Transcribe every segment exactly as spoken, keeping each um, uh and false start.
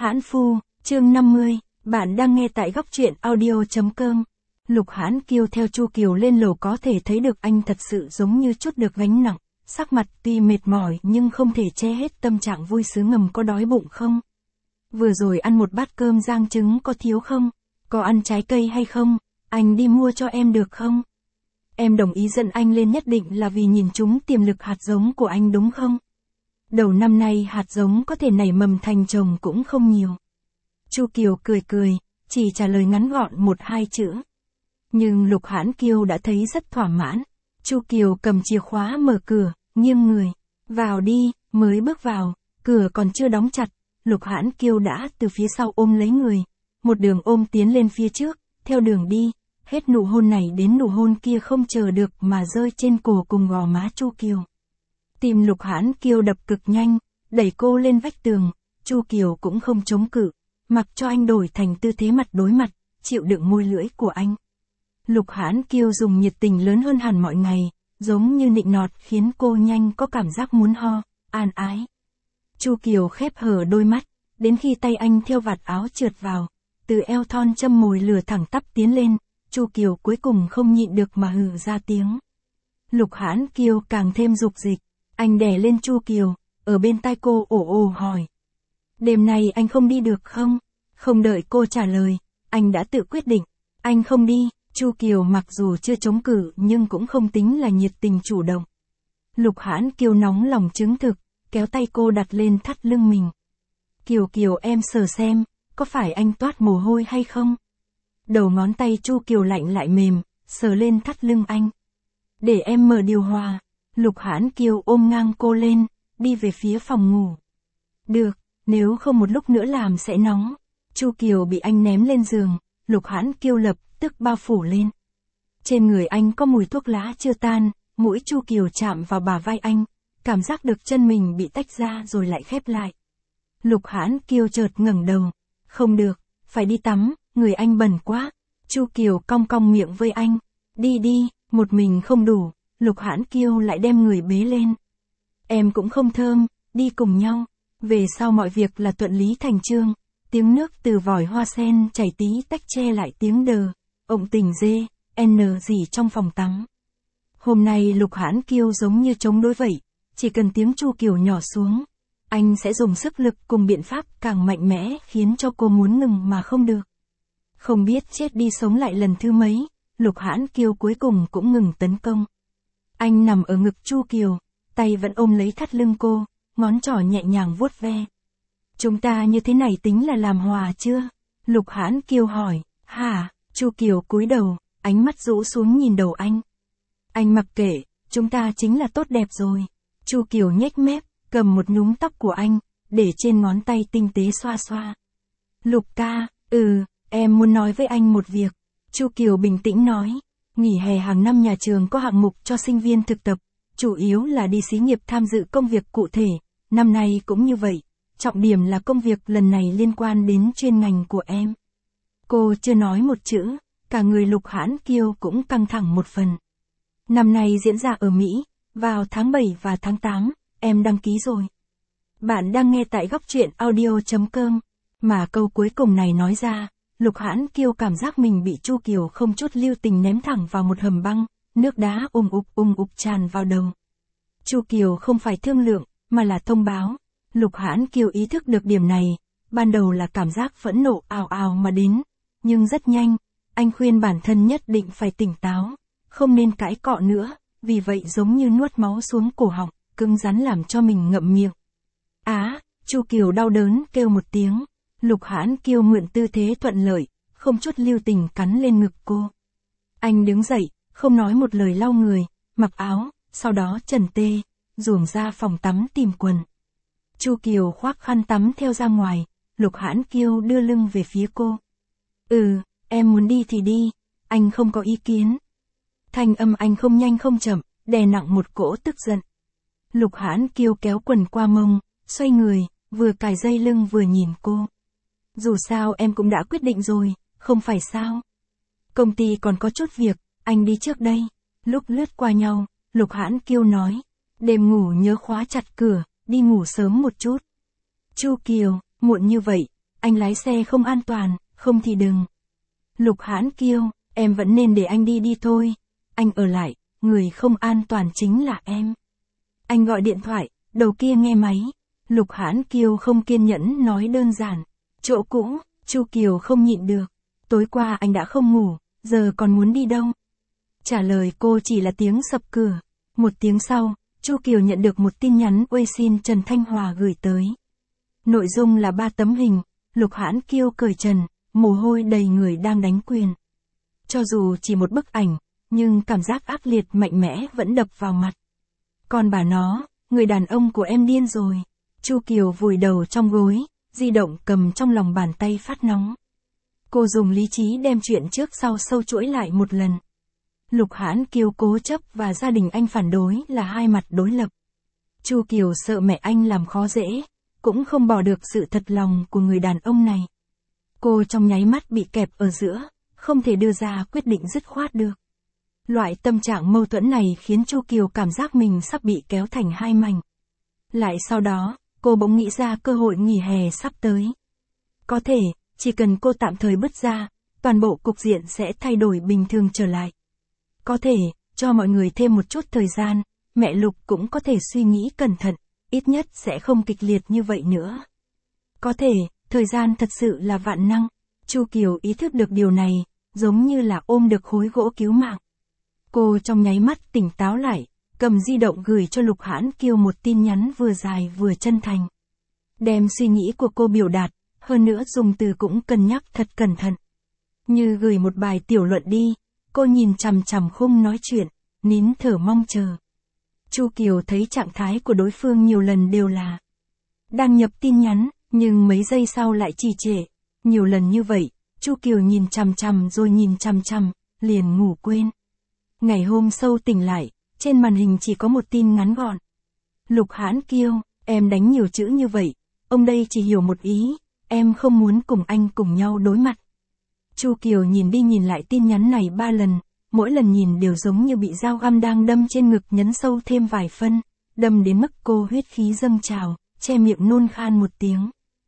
Hãn Phu, chương năm mươi, bạn đang nghe tại góc truyện audio chấm com. Lục Hãn Kiêu theo Chu Kiều lên lầu có thể thấy được anh thật sự giống như trút được gánh nặng, sắc mặt tuy mệt mỏi nhưng không thể che hết tâm trạng vui sướng ngầm. Có đói bụng không? Vừa rồi ăn một bát cơm rang trứng có thiếu không? Có ăn trái cây hay không? Anh đi mua cho em được không? Em đồng ý dẫn anh lên nhất định là vì nhìn trúng tiềm lực hạt giống của anh đúng không? Đầu năm nay hạt giống có thể nảy mầm thành trồng cũng không nhiều. Chu Kiều cười cười, chỉ trả lời ngắn gọn một hai chữ. Nhưng Lục Hãn Kiêu đã thấy rất thỏa mãn. Chu Kiều cầm chìa khóa mở cửa, nghiêng người. Vào đi, mới bước vào, cửa còn chưa đóng chặt. Lục Hãn Kiêu đã từ phía sau ôm lấy người. Một đường ôm tiến lên phía trước, theo đường đi. Hết nụ hôn này đến nụ hôn kia không chờ được mà rơi trên cổ cùng gò má Chu Kiều. Tim Lục Hãn Kiêu đập cực nhanh, đẩy cô lên vách tường. Chu Kiều cũng không chống cự, mặc cho anh đổi thành tư thế mặt đối mặt, chịu đựng môi lưỡi của anh. Lục Hãn Kiêu dùng nhiệt tình lớn hơn hẳn mọi ngày, giống như nịnh nọt khiến cô nhanh có cảm giác muốn ho, an ái. Chu Kiều khép hờ đôi mắt, đến khi tay anh theo vạt áo trượt vào, từ eo thon châm mồi lửa thẳng tắp tiến lên, Chu Kiều cuối cùng không nhịn được mà hừ ra tiếng. Lục Hãn Kiêu càng thêm dục dịch, anh đè lên Chu Kiều, ở bên tai cô ồ ồ hỏi. Đêm nay anh không đi được không? Không đợi cô trả lời, anh đã tự quyết định, anh không đi. Chu Kiều mặc dù chưa chống cự nhưng cũng không tính là nhiệt tình chủ động. Lục Hãn Kiêu nóng lòng chứng thực, kéo tay cô đặt lên thắt lưng mình. Kiều Kiều em sờ xem, có phải anh toát mồ hôi hay không? Đầu ngón tay Chu Kiều lạnh lại mềm, sờ lên thắt lưng anh. Để em mở điều hòa. Lục Hãn Kiêu ôm ngang cô lên, đi về phía phòng ngủ. Được, nếu không một lúc nữa làm sẽ nóng. Chu Kiều bị anh ném lên giường, Lục Hãn Kiêu lập tức bao phủ lên. Trên người anh có mùi thuốc lá chưa tan, mũi Chu Kiều chạm vào bả vai anh, cảm giác được chân mình bị tách ra rồi lại khép lại. Lục Hãn Kiêu chợt ngẩng đầu, không được, phải đi tắm, người anh bẩn quá. Chu Kiều cong cong miệng với anh, đi đi, một mình không đủ. Lục Hãn Kiêu lại đem người bế lên. Em cũng không thơm, đi cùng nhau. Về sau mọi việc là thuận lý thành chương, tiếng nước từ vòi hoa sen chảy tí tách che lại tiếng đờ, ộng tình dê, n gì trong phòng tắm. Hôm nay Lục Hãn Kiêu giống như chống đối vậy, chỉ cần tiếng Chu Kiều nhỏ xuống, anh sẽ dùng sức lực cùng biện pháp càng mạnh mẽ khiến cho cô muốn ngừng mà không được. Không biết chết đi sống lại lần thứ mấy, Lục Hãn Kiêu cuối cùng cũng ngừng tấn công. Anh nằm ở ngực Chu Kiều, tay vẫn ôm lấy thắt lưng cô, ngón trỏ nhẹ nhàng vuốt ve. Chúng ta như thế này tính là làm hòa chưa? Lục Hãn Kiêu hỏi. Hả? Chu Kiều cúi đầu, ánh mắt rũ xuống nhìn đầu anh. Anh mặc kệ, chúng ta chính là tốt đẹp rồi. Chu Kiều nhếch mép, cầm một nhúm tóc của anh, để trên ngón tay tinh tế xoa xoa. Lục ca, ừ, em muốn nói với anh một việc. Chu Kiều bình tĩnh nói. Nghỉ hè hàng năm nhà trường có hạng mục cho sinh viên thực tập, chủ yếu là đi xí nghiệp tham dự công việc cụ thể, năm nay cũng như vậy, trọng điểm là công việc lần này liên quan đến chuyên ngành của em. Cô chưa nói một chữ, cả người Lục Hãn Kiêu cũng căng thẳng một phần. Năm nay diễn ra ở Mỹ, vào tháng bảy và tháng tám, em đăng ký rồi. Bạn đang nghe tại góc truyện audio chấm com, mà câu cuối cùng này nói ra, Lục Hãn Kiêu cảm giác mình bị Chu Kiều không chút lưu tình ném thẳng vào một hầm băng, nước đá ùm ụp ùm ụp tràn vào đầu. Chu Kiều không phải thương lượng, mà là thông báo. Lục Hãn Kiêu ý thức được điểm này, ban đầu là cảm giác phẫn nộ ào ào mà đến, nhưng rất nhanh, anh khuyên bản thân nhất định phải tỉnh táo, không nên cãi cọ nữa, vì vậy giống như nuốt máu xuống cổ họng, cứng rắn làm cho mình ngậm miệng. Á, Chu Kiều đau đớn kêu một tiếng. Lục Hãn Kiêu mượn tư thế thuận lợi, không chút lưu tình cắn lên ngực cô. Anh đứng dậy, không nói một lời lau người, mặc áo, sau đó trần tê, ruồng ra phòng tắm tìm quần. Chu Kiều khoác khăn tắm theo ra ngoài, Lục Hãn Kiêu đưa lưng về phía cô. Ừ, em muốn đi thì đi, anh không có ý kiến. Thanh âm anh không nhanh không chậm, đè nặng một cỗ tức giận. Lục Hãn Kiêu kéo quần qua mông, xoay người, vừa cài dây lưng vừa nhìn cô. Dù sao em cũng đã quyết định rồi, không phải sao? Công ty còn có chút việc, anh đi trước đây. Lúc lướt qua nhau, Lục Hãn Kiêu nói. Đêm ngủ nhớ khóa chặt cửa, đi ngủ sớm một chút. Chu Kiều, muộn như vậy, anh lái xe không an toàn, không thì đừng. Lục Hãn Kiêu, em vẫn nên để anh đi đi thôi. Anh ở lại, người không an toàn chính là em. Anh gọi điện thoại, đầu kia nghe máy. Lục Hãn Kiêu không kiên nhẫn nói đơn giản. Chỗ cũ, Chu Kiều không nhịn được. Tối qua anh đã không ngủ, giờ còn muốn đi đâu? Trả lời cô chỉ là tiếng sập cửa. Một tiếng sau, Chu Kiều nhận được một tin nhắn uê xin Trần Thanh Hòa gửi tới. Nội dung là ba tấm hình, Lục Hãn Kiêu cởi trần, mồ hôi đầy người đang đánh quyền. Cho dù chỉ một bức ảnh, nhưng cảm giác ác liệt mạnh mẽ vẫn đập vào mặt. Còn bà nó, người đàn ông của em điên rồi. Chu Kiều vùi đầu trong gối, di động cầm trong lòng bàn tay phát nóng. Cô dùng lý trí đem chuyện trước sau sâu chuỗi lại một lần. Lục Hãn Kiêu cố chấp và gia đình anh phản đối là hai mặt đối lập. Chu Kiều sợ mẹ anh làm khó dễ, cũng không bỏ được sự thật lòng của người đàn ông này. Cô trong nháy mắt bị kẹp ở giữa, không thể đưa ra quyết định dứt khoát được. Loại tâm trạng mâu thuẫn này khiến Chu Kiều cảm giác mình sắp bị kéo thành hai mảnh. Lại sau đó, cô bỗng nghĩ ra cơ hội nghỉ hè sắp tới. Có thể, chỉ cần cô tạm thời bứt ra, toàn bộ cục diện sẽ thay đổi bình thường trở lại. Có thể, cho mọi người thêm một chút thời gian, mẹ Lục cũng có thể suy nghĩ cẩn thận, ít nhất sẽ không kịch liệt như vậy nữa. Có thể, thời gian thật sự là vạn năng. Chu Kiều ý thức được điều này, giống như là ôm được khối gỗ cứu mạng. Cô trong nháy mắt tỉnh táo lại, cầm di động gửi cho Lục Hãn Kiêu một tin nhắn vừa dài vừa chân thành. Đem suy nghĩ của cô biểu đạt, hơn nữa dùng từ cũng cân nhắc thật cẩn thận. Như gửi một bài tiểu luận đi, cô nhìn chằm chằm khung nói chuyện, nín thở mong chờ. Chu Kiều thấy trạng thái của đối phương nhiều lần đều là đang nhập tin nhắn, nhưng mấy giây sau lại trì trệ. Nhiều lần như vậy, Chu Kiều nhìn chằm chằm rồi nhìn chằm chằm, liền ngủ quên. Ngày hôm sau tỉnh lại, trên màn hình chỉ có một tin ngắn gọn. Lục Hãn Kiêu, em đánh nhiều chữ như vậy, ông đây chỉ hiểu một ý, em không muốn cùng anh cùng nhau đối mặt. Chu Kiều nhìn đi nhìn lại tin nhắn này ba lần, mỗi lần nhìn đều giống như bị dao găm đang đâm trên ngực nhấn sâu thêm vài phân, đâm đến mức cô huyết khí dâng trào, che miệng nôn khan một tiếng.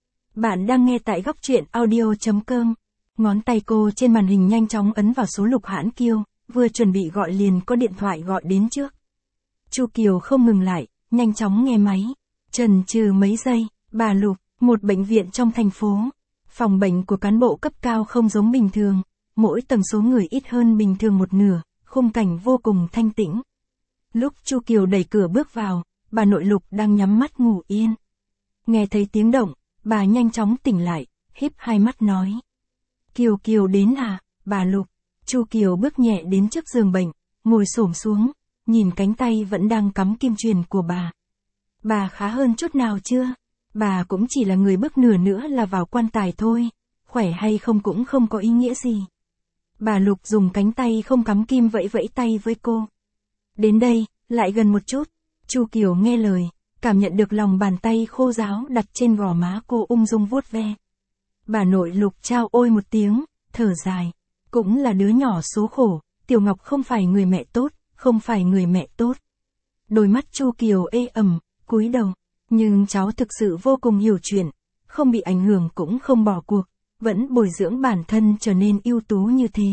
Bạn đang nghe tại góc truyện audio chấm com. Ngón tay cô trên màn hình nhanh chóng ấn vào số Lục Hãn Kiêu, vừa chuẩn bị gọi liền có điện thoại gọi đến trước. Chu Kiều không ngừng lại, nhanh chóng nghe máy. Chần chừ mấy giây, bà Lục, một bệnh viện trong thành phố. Phòng bệnh của cán bộ cấp cao không giống bình thường, mỗi tầng số người ít hơn bình thường một nửa, khung cảnh vô cùng thanh tĩnh. Lúc Chu Kiều đẩy cửa bước vào, bà nội Lục đang nhắm mắt ngủ yên. Nghe thấy tiếng động, bà nhanh chóng tỉnh lại, híp hai mắt nói. Kiều Kiều đến à, bà Lục. Chu Kiều bước nhẹ đến trước giường bệnh, ngồi xổm xuống, nhìn cánh tay vẫn đang cắm kim truyền của bà. Bà khá hơn chút nào chưa? Bà cũng chỉ là người bước nửa nữa là vào quan tài thôi, khỏe hay không cũng không có ý nghĩa gì. Bà Lục dùng cánh tay không cắm kim vẫy vẫy tay với cô. Đến đây, lại gần một chút. Chu Kiều nghe lời, cảm nhận được lòng bàn tay khô ráo đặt trên gò má cô ung dung vuốt ve. Bà nội Lục trao ôi một tiếng, thở dài. Cũng là đứa nhỏ số khổ, Tiểu Ngọc không phải người mẹ tốt, không phải người mẹ tốt. Đôi mắt Chu Kiều ê ẩm, cúi đầu. Nhưng cháu thực sự vô cùng hiểu chuyện, không bị ảnh hưởng cũng không bỏ cuộc, vẫn bồi dưỡng bản thân trở nên ưu tú như thế.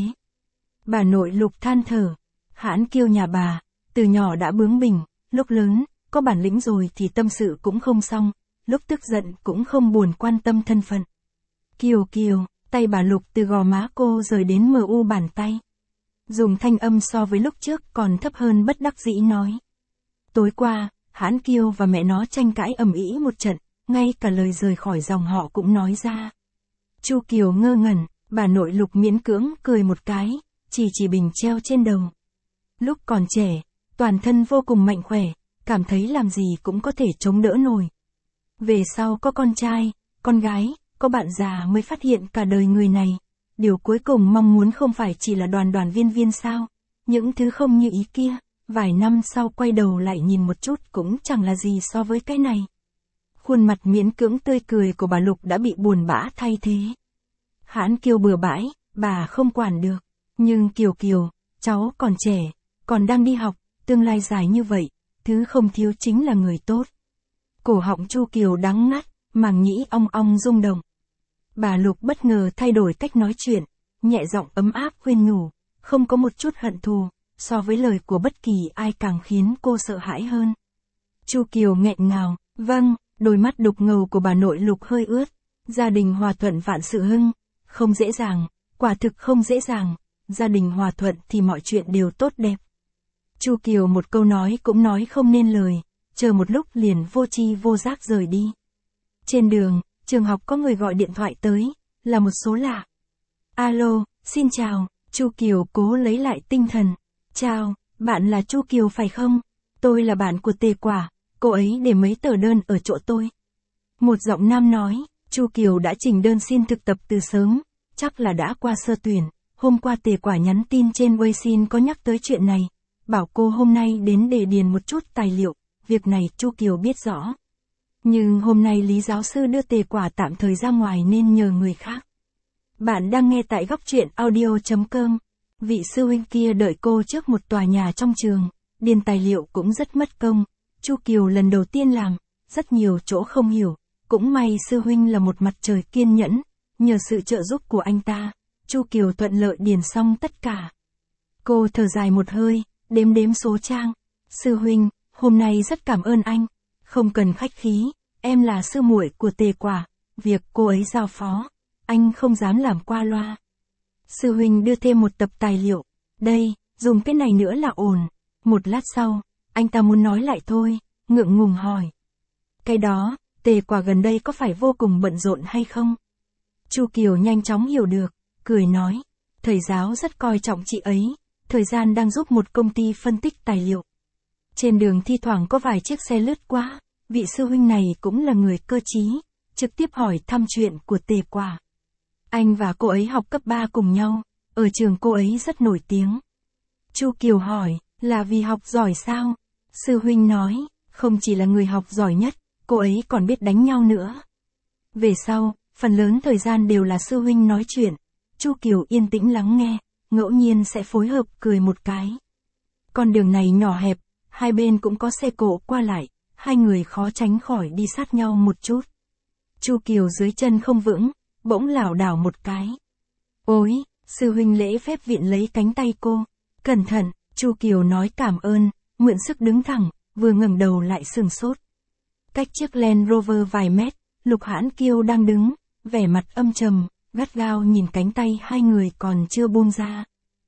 Bà nội Lục than thở, Hãn Kiêu nhà bà, từ nhỏ đã bướng bỉnh, lúc lớn, có bản lĩnh rồi thì tâm sự cũng không xong, lúc tức giận cũng không buồn quan tâm thân phận. Kiều Kiều, tay bà Lục từ gò má cô rời đến mờ u bàn tay. Dùng thanh âm so với lúc trước còn thấp hơn bất đắc dĩ nói. Tối qua, Hãn Kiêu và mẹ nó tranh cãi ầm ĩ một trận, ngay cả lời rời khỏi dòng họ cũng nói ra. Chu Kiều ngơ ngẩn, bà nội Lục miễn cưỡng cười một cái, chỉ chỉ bình treo trên đầu. Lúc còn trẻ, toàn thân vô cùng mạnh khỏe, cảm thấy làm gì cũng có thể chống đỡ nổi. Về sau có con trai, con gái, có bạn già mới phát hiện cả đời người này. Điều cuối cùng mong muốn không phải chỉ là đoàn đoàn viên viên sao, những thứ không như ý kia. Vài năm sau quay đầu lại nhìn một chút cũng chẳng là gì so với cái này. Khuôn mặt miễn cưỡng tươi cười của bà Lục đã bị buồn bã thay thế. Hãn Kiêu bừa bãi, bà không quản được. Nhưng Kiều Kiều, cháu còn trẻ, còn đang đi học, tương lai dài như vậy, thứ không thiếu chính là người tốt. Cổ họng Chu Kiều đắng ngắt, màng nhĩ ong ong rung động. Bà Lục bất ngờ thay đổi cách nói chuyện, nhẹ giọng ấm áp khuyên nhủ, không có một chút hận thù, so với lời của bất kỳ ai càng khiến cô sợ hãi hơn. Chu Kiều nghẹn ngào, vâng, đôi mắt đục ngầu của bà nội Lục hơi ướt. Gia đình hòa thuận vạn sự hưng, không dễ dàng, quả thực không dễ dàng, gia đình hòa thuận thì mọi chuyện đều tốt đẹp. Chu Kiều một câu nói cũng nói không nên lời, chờ một lúc liền vô tri vô giác rời đi. Trên đường, trường học có người gọi điện thoại tới, là một số lạ. Alo, xin chào, Chu Kiều cố lấy lại tinh thần. Chào, bạn là Chu Kiều phải không? Tôi là bạn của Tề Quả, cô ấy để mấy tờ đơn ở chỗ tôi. Một giọng nam nói, Chu Kiều đã trình đơn xin thực tập từ sớm, chắc là đã qua sơ tuyển. Hôm qua Tề Quả nhắn tin trên Weisin có nhắc tới chuyện này, bảo cô hôm nay đến để điền một chút tài liệu, việc này Chu Kiều biết rõ. Nhưng hôm nay Lý giáo sư đưa Tề Quả tạm thời ra ngoài nên nhờ người khác. Bạn đang nghe tại góc truyện audio chấm com. Vị sư huynh kia đợi cô trước một tòa nhà trong trường, điền tài liệu cũng rất mất công. Chu Kiều lần đầu tiên làm, rất nhiều chỗ không hiểu, cũng may sư huynh là một mặt trời kiên nhẫn, nhờ sự trợ giúp của anh ta, Chu Kiều thuận lợi điền xong tất cả. Cô thở dài một hơi, đếm đếm số trang. Sư huynh, hôm nay rất cảm ơn anh, không cần khách khí, em là sư muội của Tề Quả, việc cô ấy giao phó, anh không dám làm qua loa. Sư huynh đưa thêm một tập tài liệu, đây, dùng cái này nữa là ổn. Một lát sau, anh ta muốn nói lại thôi, ngượng ngùng hỏi. Cái đó, Tề Quả gần đây có phải vô cùng bận rộn hay không? Chu Kiều nhanh chóng hiểu được, cười nói, thầy giáo rất coi trọng chị ấy, thời gian đang giúp một công ty phân tích tài liệu. Trên đường thi thoảng có vài chiếc xe lướt qua, vị sư huynh này cũng là người cơ trí, trực tiếp hỏi thăm chuyện của Tề Quả. Anh và cô ấy học cấp ba cùng nhau, ở trường cô ấy rất nổi tiếng. Chu Kiều hỏi, là vì học giỏi sao? Sư huynh nói, không chỉ là người học giỏi nhất, cô ấy còn biết đánh nhau nữa. Về sau, phần lớn thời gian đều là sư huynh nói chuyện, Chu Kiều yên tĩnh lắng nghe, ngẫu nhiên sẽ phối hợp cười một cái. Con đường này nhỏ hẹp, hai bên cũng có xe cộ qua lại, hai người khó tránh khỏi đi sát nhau một chút. Chu Kiều dưới chân không vững, bỗng lảo đảo một cái. Ôi, sư huynh lễ phép viện lấy cánh tay cô. Cẩn thận, Chu Kiều nói cảm ơn, mượn sức đứng thẳng, vừa ngẩng đầu lại sừng sốt. Cách chiếc Land Rover vài mét, Lục Hãn Kiêu đang đứng, vẻ mặt âm trầm, gắt gao nhìn cánh tay hai người còn chưa buông ra.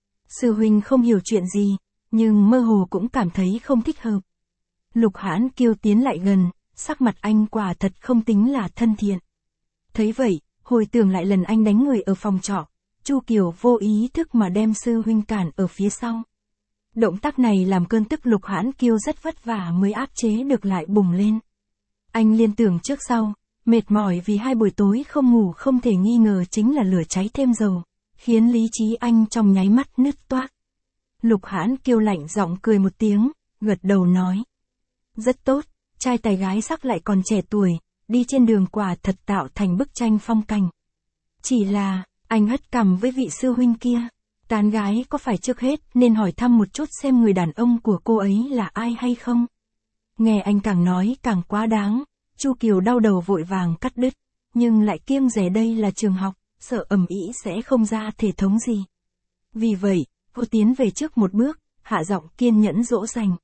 Sư huynh không hiểu chuyện gì, nhưng mơ hồ cũng cảm thấy không thích hợp. Lục Hãn Kiêu tiến lại gần, sắc mặt anh quả thật không tính là thân thiện. Thấy vậy, hồi tưởng lại lần anh đánh người ở phòng trọ, Chu Kiều vô ý thức mà đem sư huynh cản ở phía sau. Động tác này làm cơn tức Lục Hãn Kiêu rất vất vả mới áp chế được lại bùng lên. Anh liên tưởng trước sau, mệt mỏi vì hai buổi tối không ngủ không thể nghi ngờ chính là lửa cháy thêm dầu, khiến lý trí anh trong nháy mắt nứt toác. Lục Hãn Kiêu lạnh giọng cười một tiếng, gật đầu nói. Rất tốt, trai tài gái sắc lại còn trẻ tuổi, đi trên đường quả thật tạo thành bức tranh phong cảnh. Chỉ là, anh hất cằm với vị sư huynh kia, tán gái có phải trước hết nên hỏi thăm một chút xem người đàn ông của cô ấy là ai hay không? Nghe anh càng nói càng quá đáng, Chu Kiều đau đầu vội vàng cắt đứt, nhưng lại kiêng dè đây là trường học, sợ ầm ĩ sẽ không ra thể thống gì. Vì vậy, cô tiến về trước một bước, hạ giọng kiên nhẫn dỗ dành.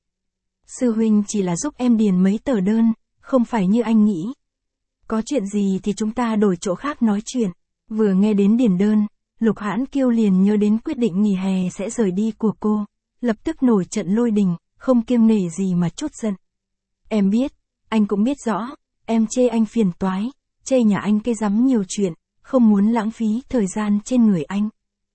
Sư huynh chỉ là giúp em điền mấy tờ đơn, không phải như anh nghĩ. Có chuyện gì thì chúng ta đổi chỗ khác nói chuyện. Vừa nghe đến điền đơn, Lục Hãn Kiêu liền nhớ đến quyết định nghỉ hè sẽ rời đi của cô, lập tức nổi trận lôi đình, không kiêng nể gì mà trút giận. Em biết, anh cũng biết rõ, em chê anh phiền toái, chê nhà anh cây rắm nhiều chuyện, không muốn lãng phí thời gian trên người anh.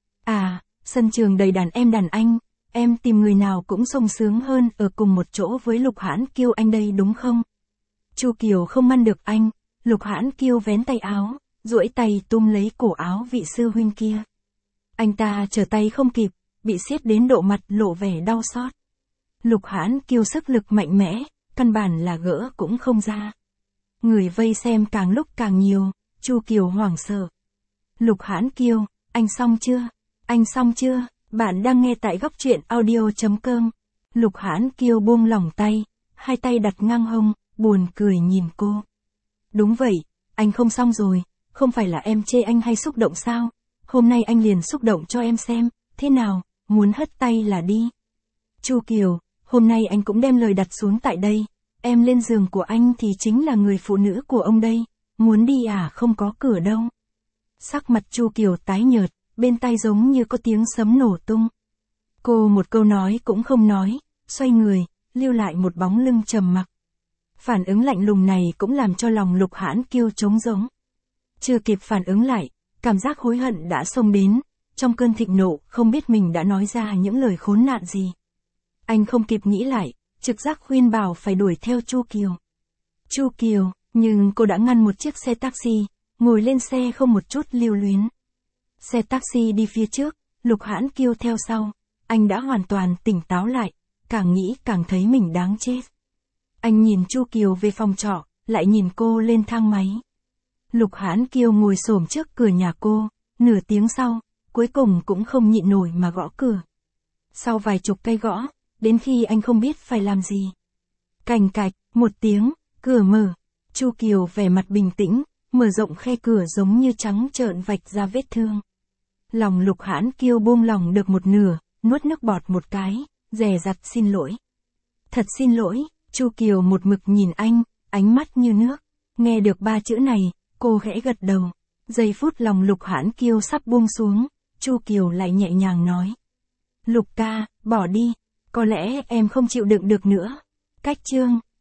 À, sân trường đầy đàn em đàn anh, em tìm người nào cũng sung sướng hơn ở cùng một chỗ với Lục Hãn Kiêu anh đây đúng không? Chu Kiều không ngăn được anh, Lục Hãn Kiêu vén tay áo, duỗi tay túm lấy cổ áo vị sư huynh kia. Anh ta trở tay không kịp, bị siết đến độ mặt lộ vẻ đau xót. Lục Hãn Kiêu sức lực mạnh mẽ, căn bản là gỡ cũng không ra. Người vây xem càng lúc càng nhiều, Chu Kiều hoảng sợ. Lục Hãn Kiêu, anh xong chưa? Anh xong chưa? Bạn đang nghe tại góc truyện audio chấm com. Lục Hãn Kiêu buông lỏng tay, hai tay đặt ngang hông, buồn cười nhìn cô. Đúng vậy, anh không xong rồi, không phải là em chê anh hay xúc động sao? Hôm nay anh liền xúc động cho em xem, thế nào, muốn hất tay là đi. Chu Kiều, hôm nay anh cũng đem lời đặt xuống tại đây, em lên giường của anh thì chính là người phụ nữ của ông đây, muốn đi à, không có cửa đâu. Sắc mặt Chu Kiều tái nhợt, bên tai giống như có tiếng sấm nổ tung. Cô một câu nói cũng không nói, xoay người, lưu lại một bóng lưng trầm mặc. Phản ứng lạnh lùng này cũng làm cho lòng Lục Hãn Kiêu trống rỗng. Chưa kịp phản ứng lại, cảm giác hối hận đã xông đến, trong cơn thịnh nộ không biết mình đã nói ra những lời khốn nạn gì. Anh không kịp nghĩ lại, trực giác khuyên bảo phải đuổi theo Chu Kiều. Chu Kiều, nhưng cô đã ngăn một chiếc xe taxi, ngồi lên xe không một chút lưu luyến. Xe taxi đi phía trước, Lục Hãn Kiêu theo sau, anh đã hoàn toàn tỉnh táo lại, càng nghĩ càng thấy mình đáng chết. Anh nhìn Chu Kiều về phòng trọ, lại nhìn cô lên thang máy. Lục Hãn Kiêu ngồi xổm trước cửa nhà cô, nửa tiếng sau, cuối cùng cũng không nhịn nổi mà gõ cửa. Sau vài chục cây gõ, đến khi anh không biết phải làm gì. Cành cạch, một tiếng, cửa mở. Chu Kiều vẻ mặt bình tĩnh, mở rộng khe cửa giống như trắng trợn vạch ra vết thương. Lòng Lục Hãn Kiêu buông lỏng được một nửa, nuốt nước bọt một cái, dè dặt xin lỗi. Thật xin lỗi, Chu Kiều một mực nhìn anh, ánh mắt như nước. Nghe được ba chữ này, cô khẽ gật đầu. Giây phút lòng Lục Hãn Kiêu sắp buông xuống, Chu Kiều lại nhẹ nhàng nói. Lục ca, bỏ đi, có lẽ em không chịu đựng được nữa. Cách chương